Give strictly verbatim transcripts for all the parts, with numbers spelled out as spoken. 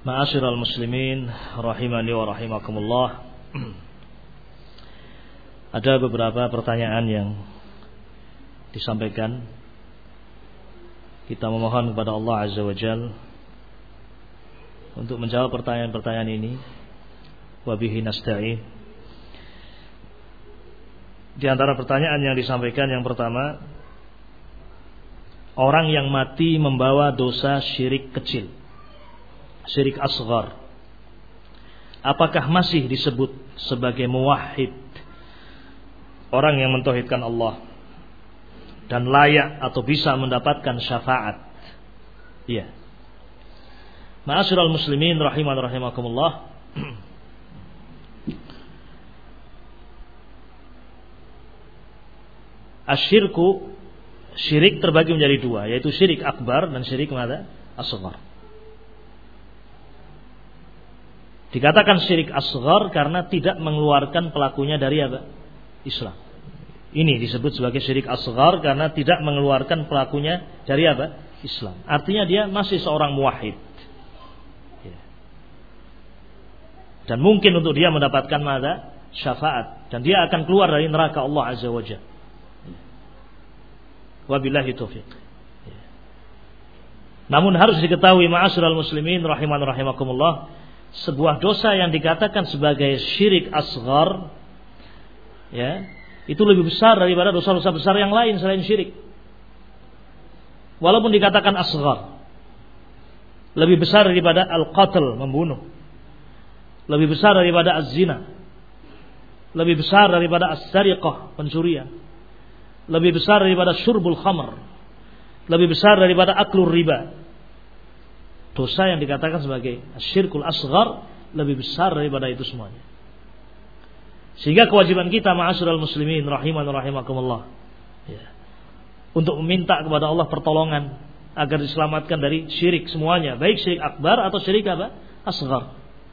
Ma'asyiral muslimin rahimani wa rahimakumullah. Ada beberapa pertanyaan yang disampaikan. Kita memohon kepada Allah Azza wa Jalla untuk menjawab pertanyaan-pertanyaan ini. Wa bihi nasta'in. Di antara pertanyaan yang disampaikan, yang pertama, orang yang mati membawa dosa syirik kecil, syirik asghar, apakah masih disebut sebagai muwahhid, orang yang mentauhidkan Allah dan layak atau bisa mendapatkan syafaat? Iya. Ma'asyiral muslimin rahiman rahimakumullah. Asyirku, syirik terbagi menjadi dua, yaitu syirik akbar dan syirik mana? Asghar. Dikatakan syirik asghar karena tidak mengeluarkan pelakunya dari apa? Islam. Ini disebut sebagai syirik asghar karena tidak mengeluarkan pelakunya dari apa? Islam. Artinya dia masih seorang muwahhid. Dan mungkin untuk dia mendapatkan mana? Syafaat. Dan dia akan keluar dari neraka Allah Azza wa Jalla. Wabillahi taufiq. Namun harus diketahui ma'asyiral muslimin rahiman rahimakumullah, sebuah dosa yang dikatakan sebagai syirik asghar, ya, itu lebih besar daripada dosa-dosa besar yang lain selain syirik. Walaupun dikatakan asghar, lebih besar daripada al-qatl, membunuh, lebih besar daripada az-zina, lebih besar daripada as-sariqah, pencurian, lebih besar daripada syurbul khamr, lebih besar daripada aklur riba. Dosa yang dikatakan sebagai syirkul asghar lebih besar daripada itu semuanya. Sehingga kewajiban kita ma'asyiral muslimin rahiman rahimakumullah, ya, untuk meminta kepada Allah pertolongan agar diselamatkan dari syirik semuanya, baik syirik akbar atau syirik apa? Asghar.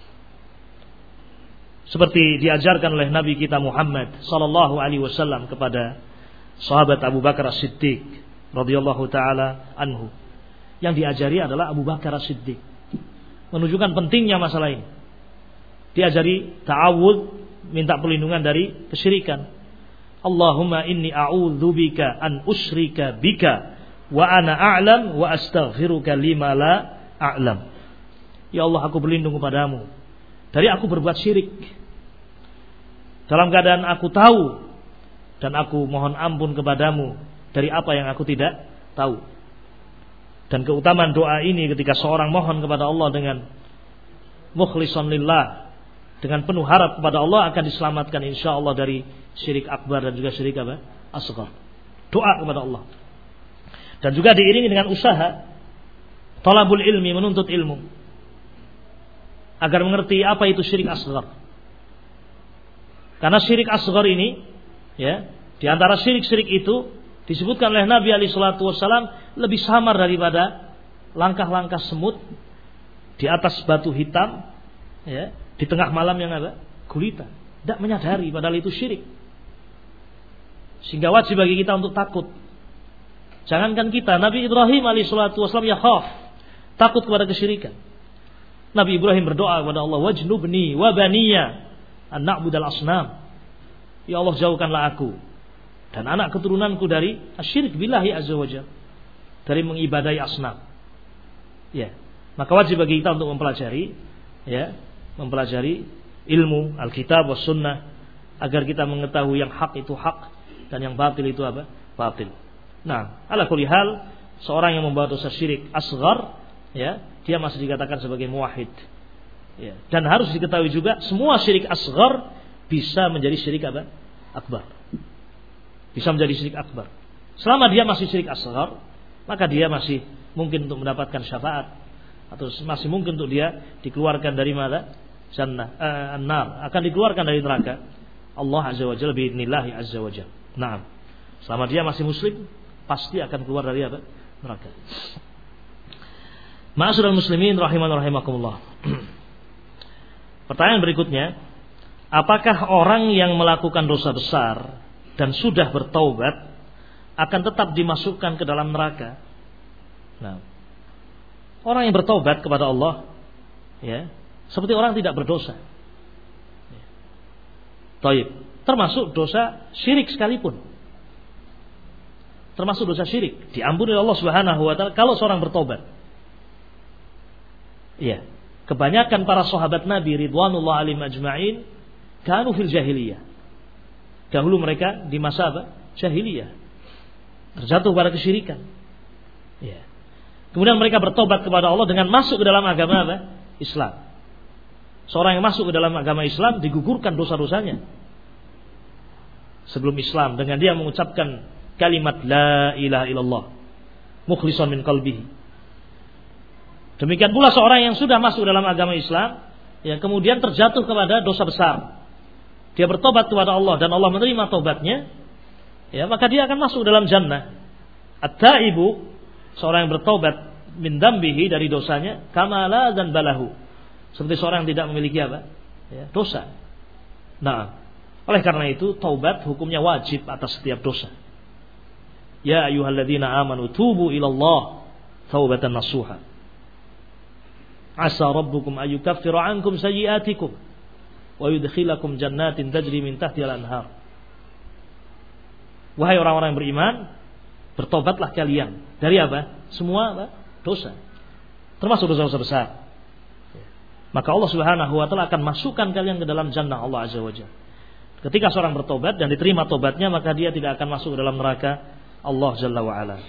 Seperti diajarkan oleh Nabi kita Muhammad sallallahu alaihi wasallam kepada sahabat Abu Bakar As-Siddiq radhiyallahu taala anhu. Yang diajari adalah Abu Bakar As-Siddiq, menunjukkan pentingnya masalah ini. Diajari ta'awudz, minta perlindungan dari kesyirikan. Allahumma inni a'udzubika an usyrika bika wa ana a'lam wa astaghfiruka lima la a'lam. Ya Allah, aku berlindung kepadamu dari aku berbuat syirik dalam keadaan aku tahu, dan aku mohon ampun kepadamu dari apa yang aku tidak tahu. Dan keutamaan doa ini ketika seorang mohon kepada Allah dengan mukhlishan lillah, dengan penuh harap kepada Allah, akan diselamatkan insyaallah dari syirik akbar dan juga syirik apa? Asghar. Doa kepada Allah. Dan juga diiringi dengan usaha talabul ilmi, menuntut ilmu agar mengerti apa itu syirik asghar. Karena syirik asghar ini, ya, di antara syirik-syirik itu disebutkan oleh Nabi alaihi salatu wasallam lebih samar daripada langkah-langkah semut di atas batu hitam, ya, di tengah malam yang ada gulita. Tidak menyadari padahal itu syirik. Sehingga wajib bagi kita untuk takut. Jangankan kita, Nabi Ibrahim alaihi salatu wasallam ya khaf, takut kepada kesyirikan. Nabi Ibrahim berdoa kepada Allah, wajnubni wa baniya an na'budal asnam. Ya Allah, jauhkanlah aku dan anak keturunanku dari asyirik billahi azza wajalla, dari mengibadahi asnam. Ya, maka wajib bagi kita untuk mempelajari, ya, mempelajari ilmu Alkitab was sunnah agar kita mengetahui yang hak itu hak dan yang batil itu apa? Batil. Nah, ala kulli hal, seorang yang membawa dosa syirik asghar, ya, dia masih dikatakan sebagai muwahhid. Ya, dan harus diketahui juga semua syirik asghar bisa menjadi syirik apa? Akbar. Bisa menjadi syirik akbar. Selama dia masih syirik asghar, maka dia masih mungkin untuk mendapatkan syafaat, atau masih mungkin untuk dia dikeluarkan dari mana? Jannah, uh, an-nar, akan dikeluarkan dari neraka Allah Azza wa Jalla biidznillah Azza wa Jalla. Naam. Selama dia masih muslim, pasti akan keluar dari apa? Neraka. Ma'asyiral muslimin rahiman rahimakumullah. Pertanyaan berikutnya, apakah orang yang melakukan dosa besar dan sudah bertaubat akan tetap dimasukkan ke dalam neraka? Nah, orang yang bertaubat kepada Allah Ya, seperti orang tidak berdosa. Ya. Taib, termasuk dosa syirik sekalipun. Termasuk dosa syirik, diampuni oleh Allah Subhanahu wa taala kalau seorang bertobat. Iya. Kebanyakan para sahabat Nabi ridwanullah alaihim ajma'in kanu fil jahiliyah. Dahulu mereka di masa apa? Jahiliyah. Terjatuh pada kesyirikan. Iya. Kemudian mereka bertobat kepada Allah dengan masuk ke dalam agama apa? Islam. Seorang yang masuk ke dalam agama Islam digugurkan dosa-dosanya sebelum Islam dengan dia mengucapkan kalimat la ilaha illallah mukhlishan min qalbihi. Demikian pula seorang yang sudah masuk dalam agama Islam, ya kemudian terjatuh kepada dosa besar, dia bertobat kepada Allah dan Allah menerima tobatnya, ya maka dia akan masuk dalam jannah. At-taibu, seorang yang bertobat min dambihi dari dosanya, kamala dan balahu, seperti seorang yang tidak memiliki apa? Ya, dosa. Nah, oleh karena itu taubat hukumnya wajib atas setiap dosa. Ya ayyuhalladzina amanu tubu ilallah taubatan nasuha. Asa rabbukum ayyukaffiru ankum sayyi'atikum wa yudkhilakum jannatin tajri min tahtiha al-anhar. Wahai orang-orang yang beriman, bertobatlah kalian dari apa? Semua apa? Dosa. Termasuk dosa-dosa besar. Maka Allah Subhanahu wa taala akan masukkan kalian ke dalam jannah Allah Azza wa Jalla. Ketika seorang bertobat dan diterima tobatnya, maka dia tidak akan masuk ke dalam neraka Allah Jalla wa ala.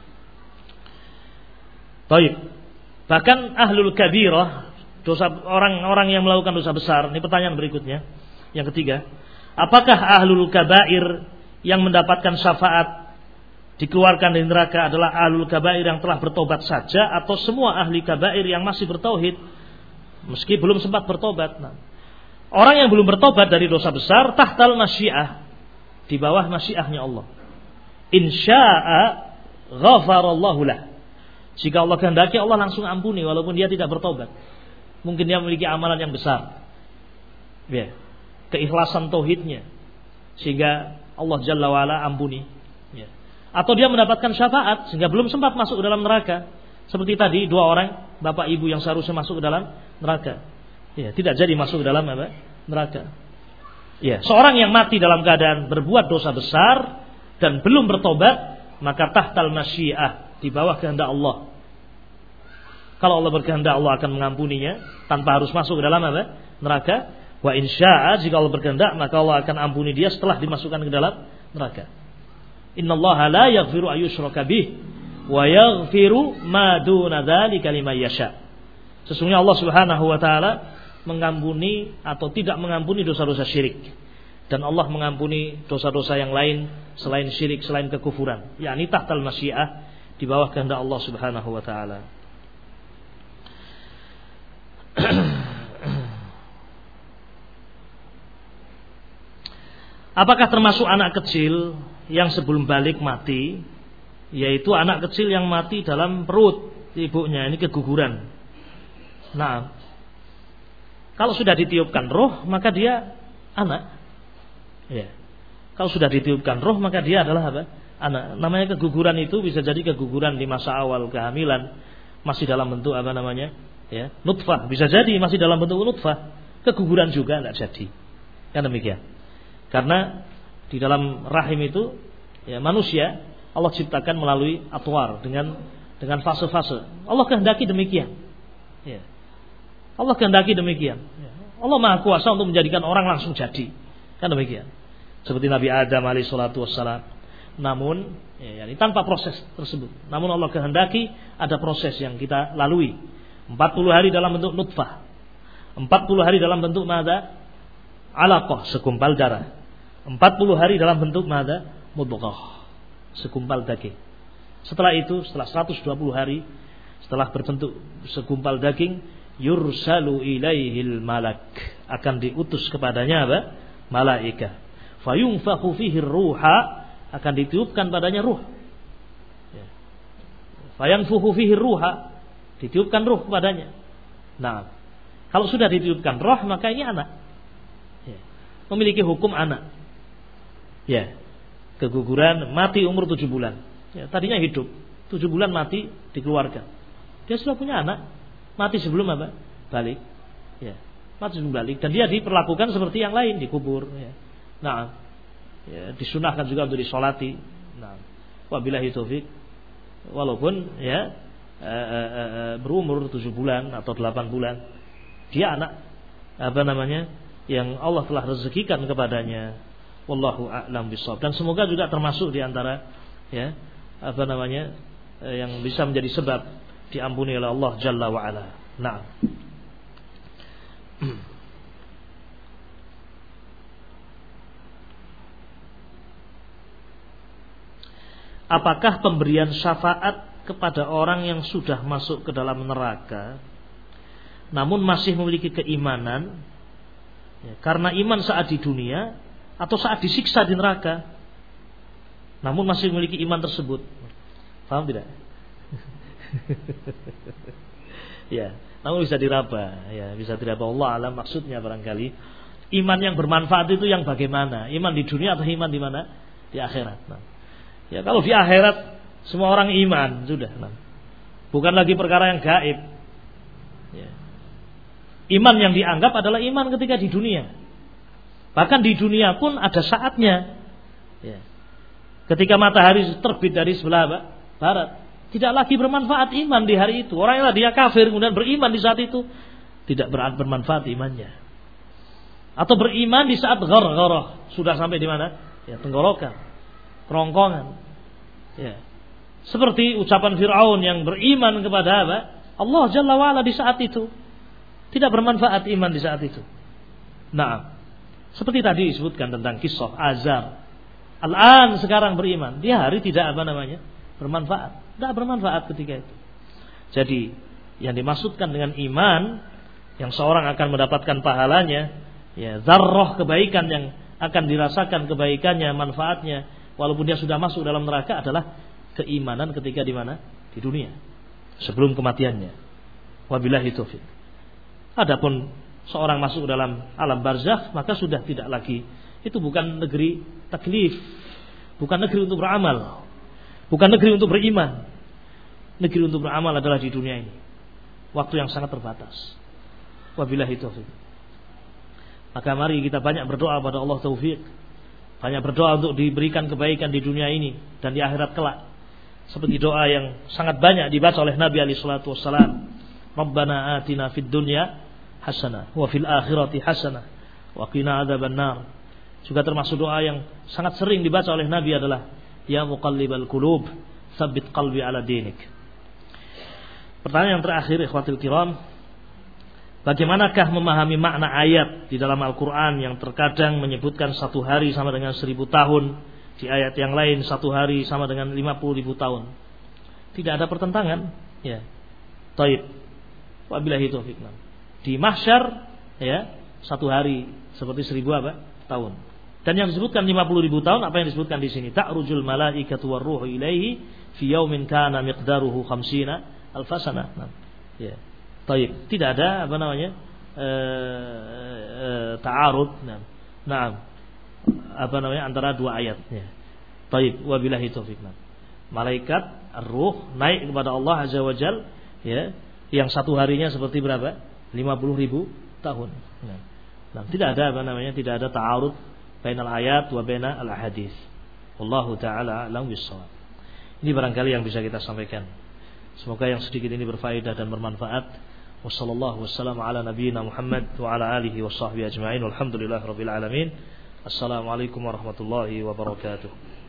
Baik. Bahkan ahlul kabirah, dosa orang-orang yang melakukan dosa besar. Ini pertanyaan berikutnya. Yang ketiga, apakah ahlul kabair yang mendapatkan syafaat dikeluarkan dari neraka adalah ahlul kabair yang telah bertobat saja, atau semua ahli kabair yang masih bertauhid meski belum sempat bertobat? Nah, orang yang belum bertobat dari dosa besar tahtal masyiah, di bawah masyiahnya Allah. Insya'a ghafarallahu lah. Jika Allah kehendaki, Allah langsung ampuni walaupun dia tidak bertobat. Mungkin dia memiliki amalan yang besar, ya, keikhlasan tauhidnya, sehingga Allah Jalla wa'ala ampuni, ya. Atau dia mendapatkan syafaat sehingga belum sempat masuk ke dalam neraka. Seperti tadi dua orang bapak ibu yang seharusnya masuk ke dalam neraka, ya, tidak jadi masuk ke dalam apa? Neraka. Ya, seorang yang mati dalam keadaan berbuat dosa besar dan belum bertobat, maka tahtal masyiah, di bawah kehendak Allah. Kalau Allah berkehendak, Allah akan mengampuninya tanpa harus masuk ke dalam apa? Neraka. Wa insya'a, jika Allah berkehendak, maka Allah akan ampuni dia setelah dimasukkan ke dalam neraka. Innallaha la yaghfiru ayyushraka bih wa yaghfiru ma duna dzalika liman yasha. Sesungguhnya Allah Subhanahu wa taala mengampuni atau tidak mengampuni dosa-dosa syirik, dan Allah mengampuni dosa-dosa yang lain selain syirik, selain kekufuran, yakni tahtal masyiah, di bawah kehendak Allah Subhanahu wa taala. Apakah termasuk anak kecil yang sebelum balik mati, yaitu anak kecil yang mati dalam perut ibunya, ini keguguran? Nah, kalau sudah ditiupkan roh, maka dia anak. Ya. Kalau sudah ditiupkan roh, maka dia adalah apa? Anak. Namanya keguguran itu bisa jadi keguguran di masa awal kehamilan, masih dalam bentuk apa namanya? Ya, nutfah. Bisa jadi masih dalam bentuk nutfah. Keguguran juga tidak jadi. Kan demikian. Karena di dalam rahim itu, ya, manusia Allah ciptakan melalui atwar, dengan dengan fase-fase. Allah kehendaki demikian. Ya. Allah kehendaki demikian. Ya. Allah Maha Kuasa untuk menjadikan orang langsung jadi. Kan demikian. Seperti Nabi Adam alaihi salatu wassalam. Namun, ya, yani tanpa proses tersebut. Namun Allah kehendaki ada proses yang kita lalui. empat puluh hari dalam bentuk nutfah. empat puluh hari dalam bentuk mada? Alaqah, segumpal darah. empat puluh hari dalam bentuk mada? Mudghah, segumpal daging. Setelah itu, setelah seratus dua puluh hari, setelah berbentuk segumpal daging, yursalu ilaihil malak, akan diutus kepadanya apa? Malaika. Fayunfakhu fihi ruha, akan ditiupkan padanya ruh. Ya. Fayanfukhu fihi ruha, ditiupkan ruh kepadanya. Nah, kalau sudah ditiupkan roh, maka ini anak. Ya. Memiliki hukum anak. Ya. Keguguran, mati umur tujuh bulan. Ya, tadinya hidup, tujuh bulan mati dikeluarkan. Dia sudah punya anak, mati sebelum apa? balik, ya, mati sebelum balik, dan dia diperlakukan seperti yang lain, dikubur, ya. Nah, ya, disunahkan juga untuk disolati. Nah, wabillahi taufik. Walaupun ya e, e, e, berumur tujuh bulan atau delapan bulan, dia anak apa namanya yang Allah telah rezekikan kepadanya. Wallahu a'lam bishawab. Dan semoga juga termasuk di antara ya apa namanya yang bisa menjadi sebab diampuni oleh Allah Jalla wa Ala. Nah. Apakah pemberian syafaat kepada orang yang sudah masuk ke dalam neraka namun masih memiliki keimanan ya, karena iman saat di dunia atau saat disiksa di neraka namun masih memiliki iman tersebut? Paham tidak? Ya, namun bisa diraba, ya, bisa diraba. Allah alam maksudnya barangkali iman yang bermanfaat itu yang bagaimana? Iman di dunia atau iman di mana? Di akhirat. Nah, ya kalau di akhirat semua orang iman sudah, nah, bukan lagi perkara yang gaib. Ya. Iman yang dianggap adalah iman ketika di dunia. Bahkan di dunia pun ada saatnya. Ya. Ketika matahari terbit dari sebelah barat, tidak lagi bermanfaat iman di hari itu. Orang yang dia kafir kemudian beriman di saat itu, tidak bermanfaat imannya. Atau beriman di saat ghargharah, sudah sampai di mana? Ya, tenggorokan, kerongkongan. Ya. Seperti ucapan Fir'aun yang beriman kepada apa? Allah Jalla wa'ala di saat itu. Tidak bermanfaat iman di saat itu. Nah, seperti tadi disebutkan tentang kisah Azar. Al-an sekarang beriman, di hari tidak apa namanya? Bermanfaat. Tidak bermanfaat ketika itu. Jadi yang dimaksudkan dengan iman yang seorang akan mendapatkan pahalanya, ya, zarrah kebaikan yang akan dirasakan kebaikannya, manfaatnya, walaupun dia sudah masuk dalam neraka adalah keimanan ketika di mana? Di dunia, sebelum kematiannya. Wabillahi taufik. Adapun seorang masuk dalam alam barzakh, maka sudah tidak lagi. Itu bukan negeri taklif, bukan negeri untuk beramal, bukan negeri untuk beriman. Negeri untuk beramal adalah di dunia ini. Waktu yang sangat terbatas. Wabillahi taufik. Maka mari kita banyak berdoa pada Allah taufik. Banyak berdoa untuk diberikan kebaikan di dunia ini dan di akhirat kelak. Seperti doa yang sangat banyak dibaca oleh Nabi alaihi salatu wassalam. Rabbana atina fid dunya hasanah wa fil akhirati hasanah wa qina adzabannar. Juga termasuk doa yang sangat sering dibaca oleh Nabi adalah ya muqallibal qulub tsabbit qalbi ala dinik. Pertanyaan yang terakhir, ikhwatul kiram, bagaimanakah memahami makna ayat di dalam Al-Quran yang terkadang menyebutkan satu hari sama dengan seribu tahun, di ayat yang lain satu hari sama dengan lima puluh ribu tahun? Tidak ada pertentangan, ya. Taib. Wabillahi taufiq. Di mahsyar, ya, satu hari seperti seribu apa? Tahun. Dan yang disebutkan lima puluh ribu tahun, apa yang disebutkan di sini? Ta'rujul malaikatu warruhu ilaihi fi yaumin kana miqdaruhu khamsina alfasana. Nah, ya. Taib. Tidak ada apa namanya? E, e, ta'arud. Nah. Nah. Apa namanya? Antara dua ayat, ya. Taib. Wabillahi taufiq. Nah. Malaikat ar-ruh naik kepada Allah Azza wa Jalla, ya, yang satu harinya seperti berapa? lima puluh ribu tahun. Nah. Nah, tidak ada apa namanya? Tidak ada ta'arud bainal ayat wa bainal ahadits. Wallahu taala a'lam bissawab. Ini barangkali yang bisa kita sampaikan. Semoga yang sedikit ini berfaedah dan bermanfaat. Wassallallahu wassalamu ala nabiyyina Muhammad wa ala alihi washabbihi ajma'in. Walhamdulillahirabbil alamin. Assalamualaikum warahmatullahi wabarakatuh.